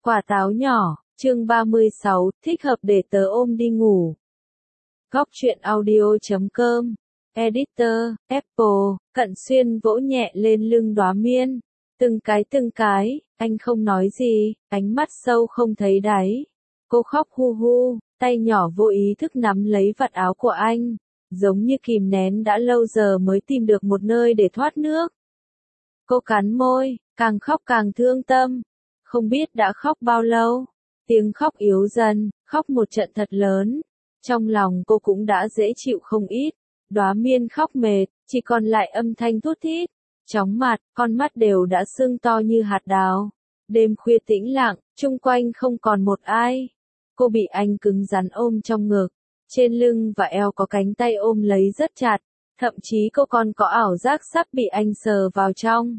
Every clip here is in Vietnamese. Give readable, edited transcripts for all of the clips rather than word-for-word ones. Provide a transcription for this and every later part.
Quả táo nhỏ, chương 36, thích hợp để tớ ôm đi ngủ. Góc truyện audio.com, Editor, Apple, Cận Xuyên vỗ nhẹ lên lưng Đóa Miên. Từng cái, anh không nói gì, ánh mắt sâu không thấy đáy. Cô khóc hu hu, tay nhỏ vô ý thức nắm lấy vạt áo của anh, giống như kìm nén đã lâu giờ mới tìm được một nơi để thoát nước. Cô cắn môi, càng khóc càng thương tâm. Không biết đã khóc bao lâu, tiếng khóc yếu dần, khóc một trận thật lớn. Trong lòng cô cũng đã dễ chịu không ít. Đóa Miên khóc mệt, chỉ còn lại âm thanh thút thít. Chóng mặt, con mắt đều đã sưng to như hạt đào. Đêm khuya tĩnh lặng, chung quanh không còn một ai. Cô bị anh cứng rắn ôm trong ngực. Trên lưng và eo có cánh tay ôm lấy rất chặt. Thậm chí cô còn có ảo giác sắp bị anh sờ vào trong.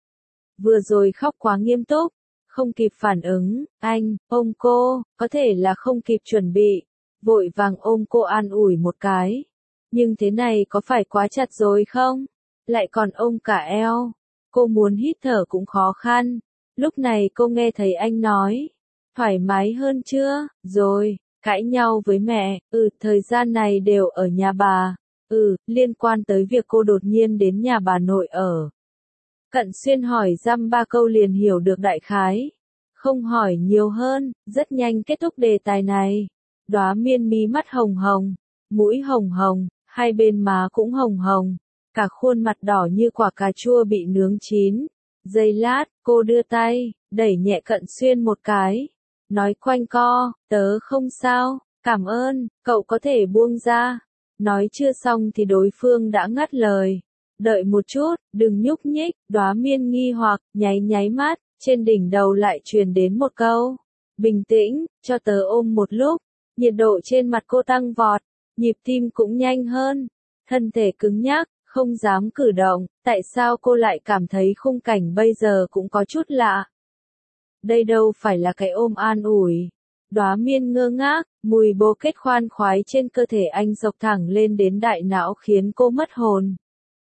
Vừa rồi khóc quá nghiêm túc. Không kịp phản ứng, anh, ôm cô, có thể là không kịp chuẩn bị. Vội vàng ôm cô an ủi một cái. Nhưng thế này có phải quá chặt rồi không? Lại còn ôm cả eo. Cô muốn hít thở cũng khó khăn. Lúc này cô nghe thấy anh nói. Thoải mái hơn chưa? Rồi, cãi nhau với mẹ. Thời gian này đều ở nhà bà. Liên quan tới việc cô đột nhiên đến nhà bà nội ở. Cận Xuyên hỏi dăm ba câu liền hiểu được đại khái. Không hỏi nhiều hơn, rất nhanh kết thúc đề tài này. Đóa Miên mí mắt hồng hồng, mũi hồng hồng, hai bên má cũng hồng hồng. Cả khuôn mặt đỏ như quả cà chua bị nướng chín. Giây lát, cô đưa tay, đẩy nhẹ Cận Xuyên một cái. Nói quanh co, tớ không sao, cảm ơn, cậu có thể buông ra. Nói chưa xong thì đối phương đã ngắt lời. Đợi một chút, đừng nhúc nhích, Đóa Miên nghi hoặc, nháy mắt, trên đỉnh đầu lại truyền đến một câu. Bình tĩnh, cho tớ ôm một lúc. Nhiệt độ trên mặt cô tăng vọt, nhịp tim cũng nhanh hơn. Thân thể cứng nhắc, không dám cử động, tại sao cô lại cảm thấy khung cảnh bây giờ cũng có chút lạ. Đây đâu phải là cái ôm an ủi. Đóa Miên ngơ ngác, mùi bô kết khoan khoái trên cơ thể anh dọc thẳng lên đến đại não khiến cô mất hồn.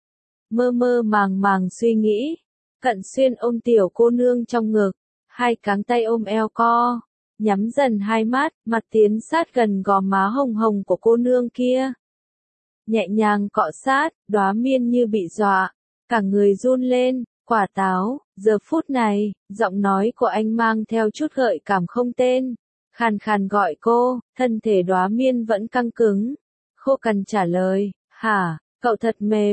Mơ màng suy nghĩ. Cận Xuyên ôm tiểu cô nương trong ngực, hai cánh tay ôm eo co, nhắm dần hai mắt, mặt tiến sát gần gò má hồng hồng của cô nương kia. Nhẹ nhàng cọ sát, Đóa Miên như bị dọa, cả người run lên. Quả táo, giờ phút này, giọng nói của anh mang theo chút gợi cảm không tên, khàn khàn gọi cô, thân thể Đóa Miên vẫn căng cứng. Khô cằn trả lời, hả, cậu thật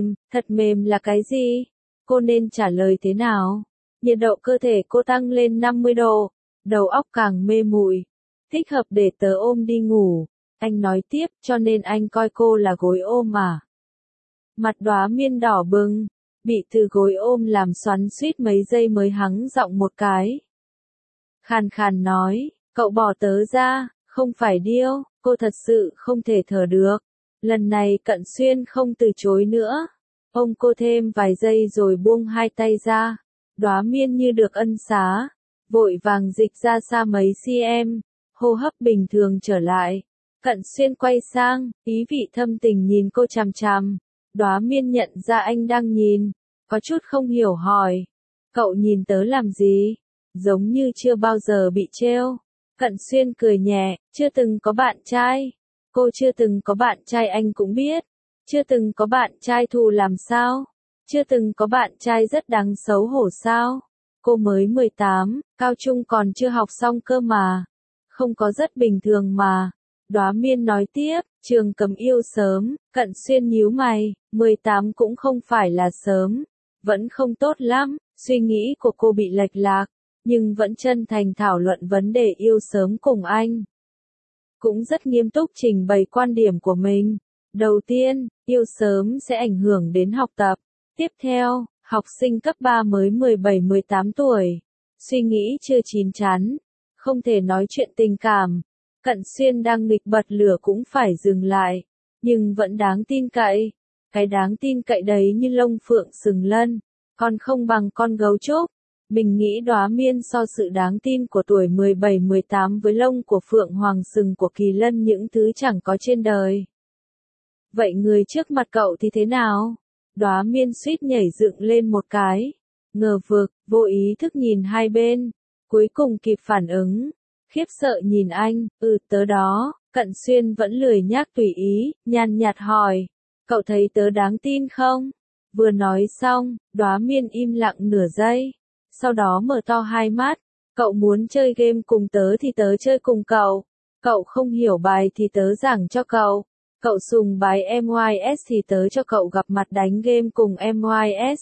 mềm là cái gì? Cô nên trả lời thế nào? Nhiệt độ cơ thể cô tăng lên 50 độ, đầu óc càng mê muội. Thích hợp để tớ ôm đi ngủ. Anh nói tiếp, cho nên anh coi cô là gối ôm à? Mặt Đóa Miên đỏ bừng, bị từ gối ôm làm xoắn xuýt mấy giây mới hắng giọng một cái. Khàn khàn nói, cậu bỏ tớ ra, không phải điêu, cô thật sự không thể thở được. Lần này Cận Xuyên không từ chối nữa. Ôm cô thêm vài giây rồi buông hai tay ra. Đóa Miên như được ân xá, vội vàng dịch ra xa mấy cm, hô hấp bình thường trở lại. Cận Xuyên quay sang, ý vị thâm tình nhìn cô chằm chằm. Đóa Miên nhận ra anh đang nhìn, có chút không hiểu hỏi. Cậu nhìn tớ làm gì? Giống như chưa bao giờ bị trêu. Cận Xuyên cười nhẹ, chưa từng có bạn trai. Cô chưa từng có bạn trai anh cũng biết. Chưa từng có bạn trai thù làm sao? Chưa từng có bạn trai rất đáng xấu hổ sao? Cô mới 18, cao trung còn chưa học xong cơ mà. Không có rất bình thường mà. Đóa Miên nói tiếp, Trường Cầm yêu sớm. Cận Xuyên nhíu mày, 18 cũng không phải là sớm. Vẫn không tốt lắm, suy nghĩ của cô bị lệch lạc, nhưng vẫn chân thành thảo luận vấn đề yêu sớm cùng anh. Cũng rất nghiêm túc trình bày quan điểm của mình. Đầu tiên, yêu sớm sẽ ảnh hưởng đến học tập. Tiếp theo, học sinh cấp 3 mới 17-18 tuổi. Suy nghĩ chưa chín chắn. Không thể nói chuyện tình cảm. Cận Xuyên đang nghịch bật lửa cũng phải dừng lại. Nhưng vẫn đáng tin cậy. Cái đáng tin cậy đấy như lông phượng sừng lân. Còn không bằng con gấu trúc. Mình nghĩ Đóa Miên so sự đáng tin của tuổi 17-18 với lông của phượng hoàng sừng của kỳ lân những thứ chẳng có trên đời. Vậy người trước mặt cậu thì thế nào? Đóa Miên suýt nhảy dựng lên một cái. Ngờ vực, vô ý thức nhìn hai bên. cuối cùng kịp phản ứng, khiếp sợ nhìn anh, tớ đó, Cận Xuyên vẫn lười nhác tùy ý, nhàn nhạt hỏi, cậu thấy tớ đáng tin không? Vừa nói xong, Đóa Miên im lặng nửa giây, sau đó mở to hai mắt, cậu muốn chơi game cùng tớ thì tớ chơi cùng cậu, cậu không hiểu bài thì tớ giảng cho cậu, cậu sùng bái MYS thì tớ cho cậu gặp mặt đánh game cùng MYS.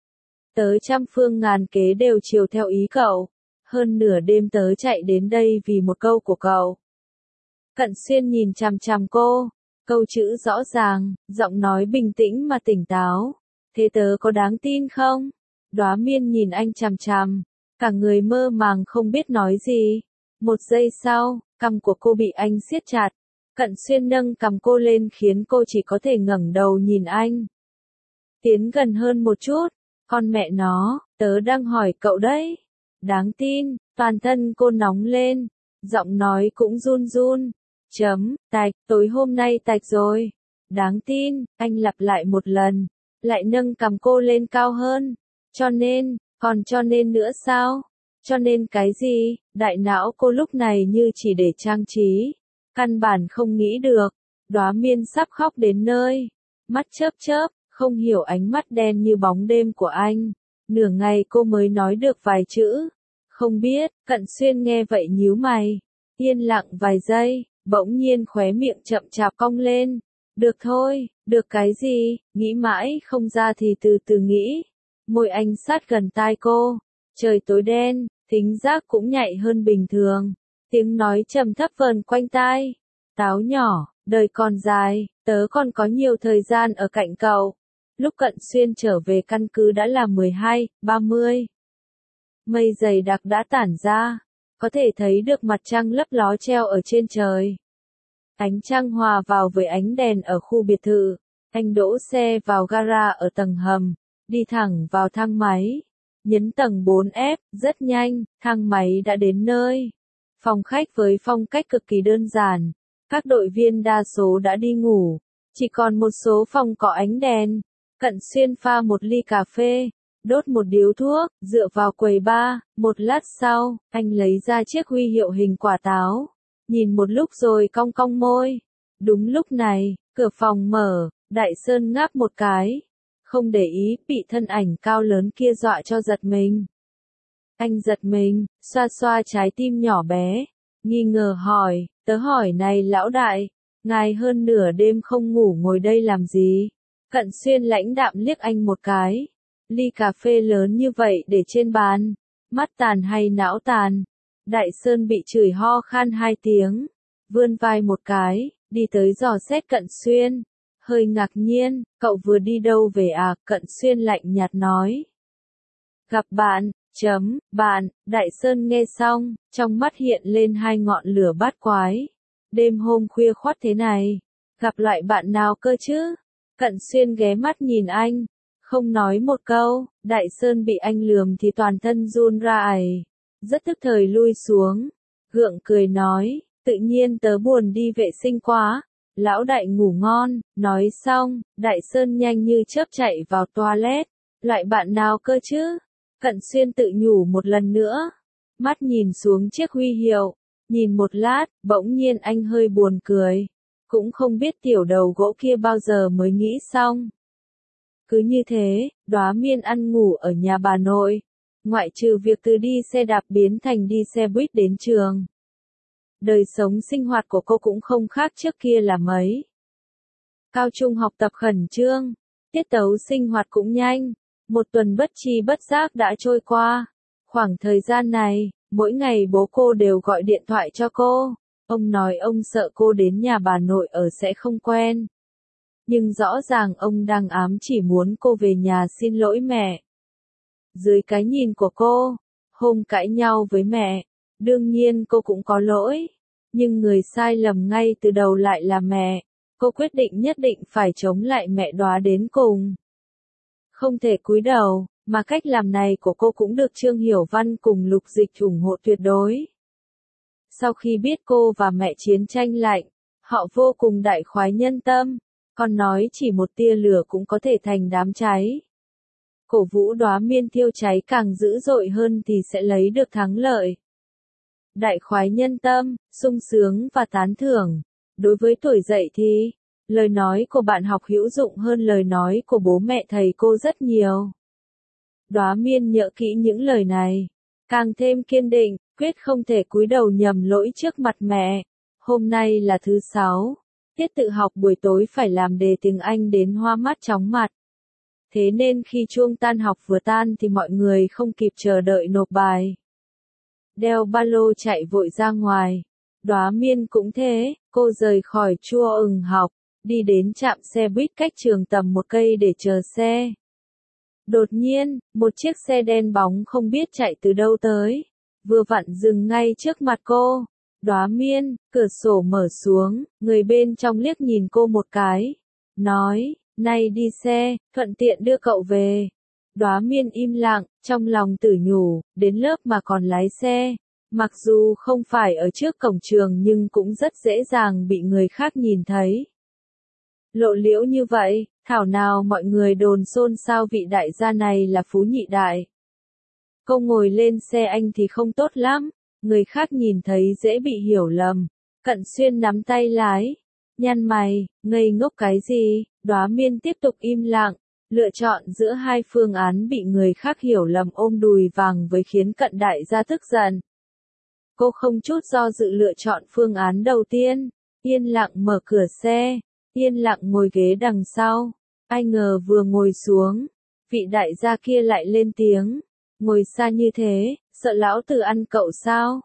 Tớ trăm phương ngàn kế đều chiều theo ý cậu, hơn nửa đêm tớ chạy đến đây vì một câu của cậu. Cận Xuyên nhìn chằm chằm cô, câu chữ rõ ràng, giọng nói bình tĩnh mà tỉnh táo. Thế tớ có đáng tin không? Đóa Miên nhìn anh chằm chằm, cả người mơ màng không biết nói gì. Một giây sau, cằm của cô bị anh siết chặt. Cận Xuyên nâng cằm cô lên khiến cô chỉ có thể ngẩng đầu nhìn anh. Tiến gần hơn một chút, con mẹ nó, tớ đang hỏi cậu đấy. Đáng tin, toàn thân cô nóng lên, giọng nói cũng run run. Tạch, tối hôm nay tạch rồi. Đáng tin, anh lặp lại một lần, lại nâng cằm cô lên cao hơn. Cho nên, còn cho nên nữa sao? Cho nên cái gì? Đại não cô lúc này như chỉ để trang trí, căn bản không nghĩ được. Đóa Miên sắp khóc đến nơi, mắt chớp chớp, không hiểu ánh mắt đen như bóng đêm của anh. Nửa ngày cô mới nói được vài chữ. Không biết, Cận Xuyên nghe vậy nhíu mày, yên lặng vài giây, bỗng nhiên khóe miệng chậm chạp cong lên. Được thôi, được cái gì, nghĩ mãi không ra thì từ từ nghĩ. Môi anh sát gần tai cô, trời tối đen, thính giác cũng nhạy hơn bình thường. Tiếng nói trầm thấp vờn quanh tai. Táo nhỏ, đời còn dài, tớ còn có nhiều thời gian ở cạnh cậu. Lúc Cận Xuyên trở về căn cứ đã là 12:30. Mây dày đặc đã tản ra, có thể thấy được mặt trăng lấp ló treo ở trên trời. Ánh trăng hòa vào với ánh đèn ở khu biệt thự. Anh đỗ xe vào gara ở tầng hầm, đi thẳng vào thang máy. Nhấn tầng 4F, rất nhanh, thang máy đã đến nơi. Phòng khách với phong cách cực kỳ đơn giản. Các đội viên đa số đã đi ngủ, chỉ còn một số phòng có ánh đèn. Cận Xuyên pha một ly cà phê, đốt một điếu thuốc, dựa vào quầy bar. Một lát sau, anh lấy ra chiếc huy hiệu hình quả táo, nhìn một lúc rồi cong cong môi. Đúng lúc này, cửa phòng mở, Đại Sơn ngáp một cái, không để ý, bị thân ảnh cao lớn kia dọa cho giật mình. Anh giật mình, xoa xoa trái tim nhỏ bé, nghi ngờ hỏi, tớ hỏi này lão đại, ngài hơn nửa đêm không ngủ ngồi đây làm gì? Cận Xuyên lãnh đạm liếc anh một cái. Ly cà phê lớn như vậy để trên bàn, mắt tàn hay não tàn? Đại Sơn bị chửi ho khan 2 tiếng, vươn vai một cái, đi tới dò xét Cận Xuyên. Hơi ngạc nhiên, cậu vừa đi đâu về à? Cận Xuyên lạnh nhạt nói. Gặp bạn, bạn, Đại Sơn nghe xong, trong mắt hiện lên 2 ngọn lửa bát quái. Đêm hôm khuya khoắt thế này, gặp loại bạn nào cơ chứ? Cận Xuyên ghé mắt nhìn anh, không nói một câu. Đại Sơn bị anh lườm thì toàn thân run rẩy, rất tức thời lui xuống, gượng cười nói, tự nhiên tớ buồn đi vệ sinh quá. Lão đại ngủ ngon. Nói xong, Đại Sơn nhanh như chớp chạy vào toilet. Loại bạn nào cơ chứ? Cận Xuyên tự nhủ một lần nữa, mắt nhìn xuống chiếc huy hiệu, nhìn một lát, bỗng nhiên anh hơi buồn cười, cũng không biết tiểu đầu gỗ kia bao giờ mới nghĩ xong. Cứ như thế, Đóa Miên ăn ngủ ở nhà bà nội, ngoại trừ việc từ đi xe đạp biến thành đi xe buýt đến trường. Đời sống sinh hoạt của cô cũng không khác trước kia là mấy. Cao trung học tập khẩn trương, tiết tấu sinh hoạt cũng nhanh. Một tuần bất tri bất giác đã trôi qua. Khoảng thời gian này, mỗi ngày bố cô đều gọi điện thoại cho cô. Ông nói ông sợ cô đến nhà bà nội ở sẽ không quen. Nhưng rõ ràng ông đang ám chỉ muốn cô về nhà xin lỗi mẹ. Dưới cái nhìn của cô, hôm cãi nhau với mẹ, đương nhiên cô cũng có lỗi. Nhưng người sai lầm ngay từ đầu lại là mẹ. Cô quyết định nhất định phải chống lại mẹ Đóa đến cùng. Không thể cúi đầu, mà cách làm này của cô cũng được Trương Hiểu Văn cùng Lục Dịch ủng hộ tuyệt đối. Sau khi biết cô và mẹ chiến tranh lạnh, họ vô cùng đại khoái nhân tâm, còn nói chỉ một tia lửa cũng có thể thành đám cháy. cổ vũ Đóa Miên thiêu cháy càng dữ dội hơn thì sẽ lấy được thắng lợi. Đại khoái nhân tâm, sung sướng và tán thưởng. Đối với tuổi dậy thì, lời nói của bạn học hữu dụng hơn lời nói của bố mẹ thầy cô rất nhiều. Đóa Miên nhớ kỹ những lời này, càng thêm kiên định, quyết không thể cúi đầu nhầm lỗi trước mặt mẹ. Hôm nay là thứ 6, tiết tự học buổi tối phải làm đề tiếng Anh đến hoa mắt chóng mặt. Thế nên khi chuông tan học vừa tan thì mọi người không kịp chờ đợi nộp bài. Đeo ba lô chạy vội ra ngoài. Đóa Miên cũng thế, cô rời khỏi chua ừng học, đi đến trạm xe buýt cách trường tầm 1 cây để chờ xe. Đột nhiên, một chiếc xe đen bóng không biết chạy từ đâu tới, vừa vặn dừng ngay trước mặt cô. Đóa Miên, cửa sổ mở xuống, người bên trong liếc nhìn cô một cái, nói, này đi xe, thuận tiện đưa cậu về. Đóa Miên im lặng, trong lòng tự nhủ, đến lớp mà còn lái xe. Mặc dù không phải ở trước cổng trường nhưng cũng rất dễ dàng bị người khác nhìn thấy. Lộ liễu như vậy, thảo nào mọi người đồn xôn xao vị đại gia này là phú nhị đại. Cô ngồi lên xe anh thì không tốt lắm, người khác nhìn thấy dễ bị hiểu lầm. Cận Xuyên nắm tay lái, nhăn mày, ngây ngốc cái gì, Đóa Miên tiếp tục im lặng, lựa chọn giữa hai phương án bị người khác hiểu lầm ôm đùi vàng với khiến Cận đại gia tức giận. Cô không chút do dự lựa chọn phương án đầu tiên, yên lặng mở cửa xe, yên lặng ngồi ghế đằng sau. Ai ngờ vừa ngồi xuống, vị đại gia kia lại lên tiếng, ngồi xa như thế, sợ lão tử ăn cậu sao?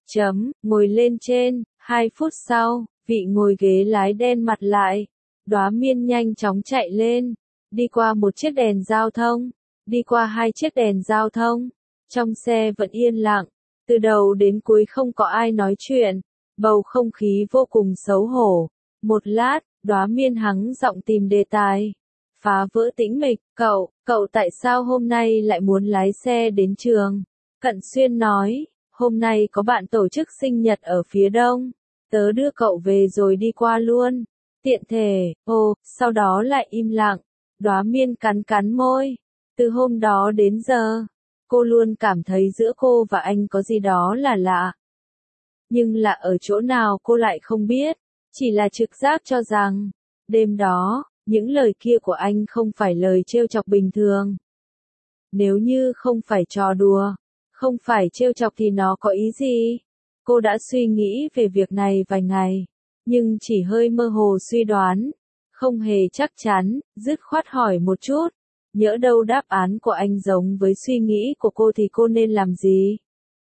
Ngồi lên trên. 2 phút sau, vị ngồi ghế lái đen mặt lại. Đóa Miên nhanh chóng chạy lên, đi qua một chiếc đèn giao thông, đi qua 2 chiếc đèn giao thông. Trong xe vẫn yên lặng, từ đầu đến cuối không có ai nói chuyện, bầu không khí vô cùng xấu hổ. Một lát, Đóa Miên hắng giọng tìm đề tài, phá vỡ tĩnh mịch, cậu tại sao hôm nay lại muốn lái xe đến trường? Cận Xuyên nói, hôm nay có bạn tổ chức sinh nhật ở phía đông, tớ đưa cậu về rồi đi qua luôn. Tiện thể, sau đó lại im lặng. Đóa Miên cắn cắn môi. Từ hôm đó đến giờ, cô luôn cảm thấy giữa cô và anh có gì đó là lạ. Nhưng là ở chỗ nào cô lại không biết, chỉ là trực giác cho rằng, đêm đó, những lời kia của anh không phải lời trêu chọc bình thường. Nếu như không phải trò đùa, không phải trêu chọc thì nó có ý gì? Cô đã suy nghĩ về việc này vài ngày, nhưng chỉ hơi mơ hồ suy đoán, không hề chắc chắn, dứt khoát hỏi một chút. Nhỡ đâu đáp án của anh giống với suy nghĩ của cô thì cô nên làm gì?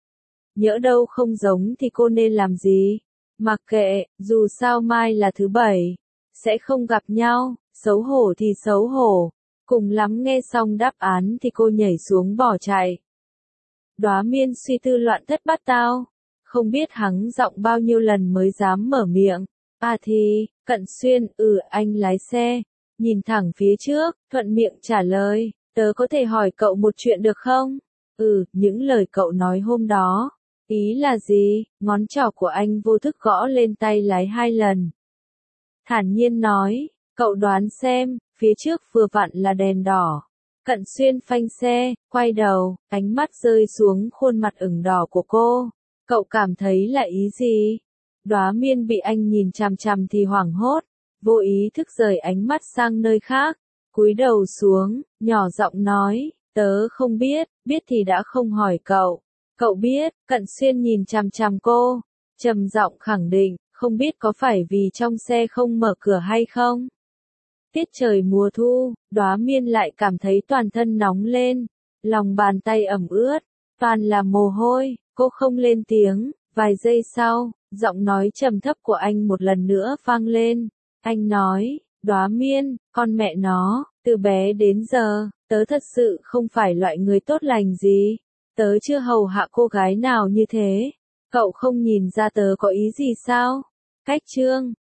Nhỡ đâu không giống thì cô nên làm gì? Mặc kệ, dù sao mai là thứ 7, sẽ không gặp nhau, xấu hổ thì xấu hổ. Cùng lắm nghe xong đáp án thì cô nhảy xuống bỏ chạy. Đóa Miên suy tư loạn thất bát tao, không biết hắng giọng bao nhiêu lần mới dám mở miệng. À thì, Cận Xuyên, anh lái xe, nhìn thẳng phía trước, thuận miệng trả lời, tớ có thể hỏi cậu một chuyện được không? Những lời cậu nói hôm đó, ý là gì? Ngón trỏ của anh vô thức gõ lên tay lái 2 lần. Thản nhiên nói, cậu đoán xem, phía trước vừa vặn là đèn đỏ. Cận Xuyên phanh xe, quay đầu, ánh mắt rơi xuống khuôn mặt ửng đỏ của cô. Cậu cảm thấy là ý gì? Đóa Miên bị anh nhìn chằm chằm thì hoảng hốt, vô ý thức rời ánh mắt sang nơi khác, cúi đầu xuống, nhỏ giọng nói, tớ không biết, biết thì đã không hỏi cậu. Cậu biết, Cận Xuyên nhìn chằm chằm cô, trầm giọng khẳng định, không biết có phải vì trong xe không mở cửa hay không? Tiết trời mùa thu, Đóa Miên lại cảm thấy toàn thân nóng lên, lòng bàn tay ẩm ướt, toàn là mồ hôi, cô không lên tiếng. Vài giây sau, giọng nói trầm thấp của anh một lần nữa vang lên. Anh nói, Đóa Miên, con mẹ nó, từ bé đến giờ, tớ thật sự không phải loại người tốt lành gì. Tớ chưa hầu hạ cô gái nào như thế. Cậu không nhìn ra tớ có ý gì sao? Cách chương